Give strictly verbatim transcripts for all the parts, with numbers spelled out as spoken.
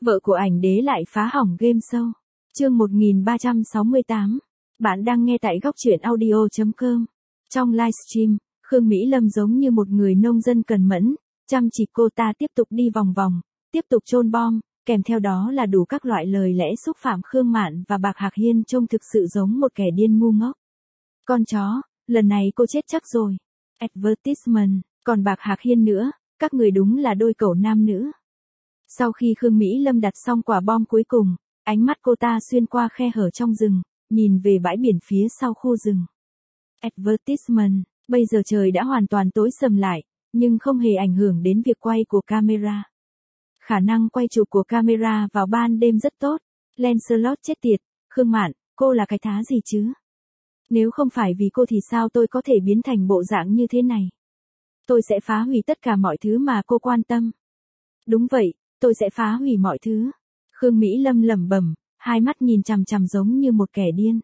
Vợ của ảnh đế lại phá hỏng game show. Chương một nghìn ba trăm sáu mươi tám. Bạn đang nghe tại góc truyện audio chấm com. Trong livestream, Khương Mỹ Lâm giống như một người nông dân cần mẫn, chăm chỉ cô ta tiếp tục đi vòng vòng, tiếp tục chôn bom, kèm theo đó là đủ các loại lời lẽ xúc phạm Khương Mạn và Bạc Hạc Hiên trông thực sự giống một kẻ điên ngu ngốc. Con chó, lần này cô chết chắc rồi. Advertisement, còn Bạc Hạc Hiên nữa, các người đúng là đôi cẩu nam nữ. Sau khi Khương Mỹ Lâm đặt xong quả bom cuối cùng, ánh mắt cô ta xuyên qua khe hở trong rừng, nhìn về bãi biển phía sau khu rừng. Advertisement, bây giờ trời đã hoàn toàn tối sầm lại, nhưng không hề ảnh hưởng đến việc quay của camera. Khả năng quay chụp của camera vào ban đêm rất tốt. Lancelot chết tiệt, Khương Mạn, cô là cái thá gì chứ? Nếu không phải vì cô thì sao tôi có thể biến thành bộ dạng như thế này? Tôi sẽ phá hủy tất cả mọi thứ mà cô quan tâm. Đúng vậy, tôi sẽ phá hủy mọi thứ. Khương Mỹ Lâm lẩm bẩm, hai mắt nhìn chằm chằm giống như một kẻ điên.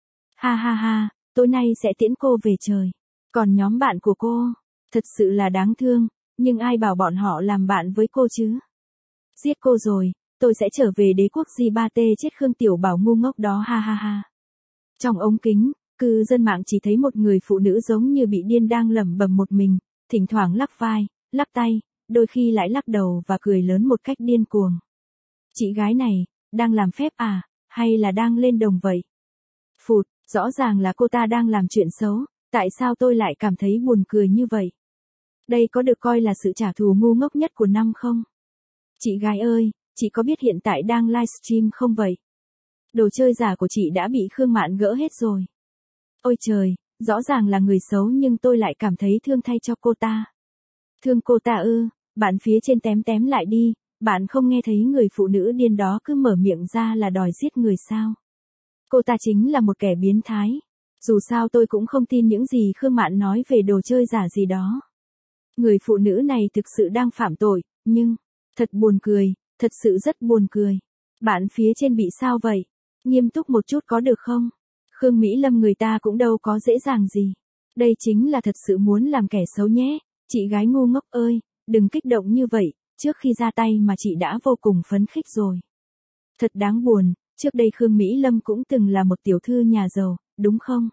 Ha ha ha, tối nay sẽ tiễn cô về trời. Còn nhóm bạn của cô, thật sự là đáng thương, nhưng ai bảo bọn họ làm bạn với cô chứ? Giết cô rồi, tôi sẽ trở về đế quốc Di ba tê chết Khương Tiểu Bảo ngu ngốc đó ha ha ha. Trong ống kính, cư dân mạng chỉ thấy một người phụ nữ giống như bị điên đang lẩm bẩm một mình, thỉnh thoảng lắc vai, lắc tay, đôi khi lại lắc đầu và cười lớn một cách điên cuồng. Chị gái này, đang làm phép à, hay là đang lên đồng vậy? Phụt, rõ ràng là cô ta đang làm chuyện xấu, tại sao tôi lại cảm thấy buồn cười như vậy? Đây có được coi là sự trả thù ngu ngốc nhất của năm không? Chị gái ơi, chị có biết hiện tại đang livestream không vậy? Đồ chơi giả của chị đã bị Khương Mạn gỡ hết rồi. Ôi trời, rõ ràng là người xấu nhưng tôi lại cảm thấy thương thay cho cô ta. Thương cô ta ư, bạn phía trên tém tém lại đi, bạn không nghe thấy người phụ nữ điên đó cứ mở miệng ra là đòi giết người sao? Cô ta chính là một kẻ biến thái. Dù sao tôi cũng không tin những gì Khương Mạn nói về đồ chơi giả gì đó. Người phụ nữ này thực sự đang phạm tội, nhưng, thật buồn cười, thật sự rất buồn cười. Bạn phía trên bị sao vậy? Nghiêm túc một chút có được không? Khương Mỹ Lâm người ta cũng đâu có dễ dàng gì. Đây chính là thật sự muốn làm kẻ xấu nhé. Chị gái ngu ngốc ơi, đừng kích động như vậy, trước khi ra tay mà chị đã vô cùng phấn khích rồi. Thật đáng buồn, trước đây Khương Mỹ Lâm cũng từng là một tiểu thư nhà giàu, đúng không?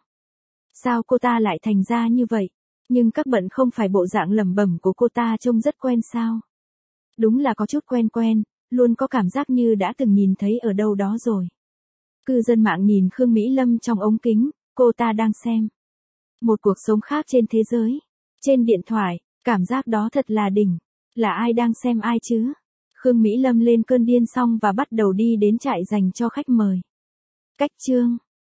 Sao cô ta lại thành ra như vậy? Nhưng các bận không phải bộ dạng lẩm bẩm của cô ta trông rất quen sao? Đúng là có chút quen quen, luôn có cảm giác như đã từng nhìn thấy ở đâu đó rồi. Cư dân mạng nhìn Khương Mỹ Lâm trong ống kính, cô ta đang xem một cuộc sống khác trên thế giới. Trên điện thoại, cảm giác đó thật là đỉnh. Là ai đang xem ai chứ? Khương Mỹ Lâm lên cơn điên xong và bắt đầu đi đến trại dành cho khách mời. Cách chương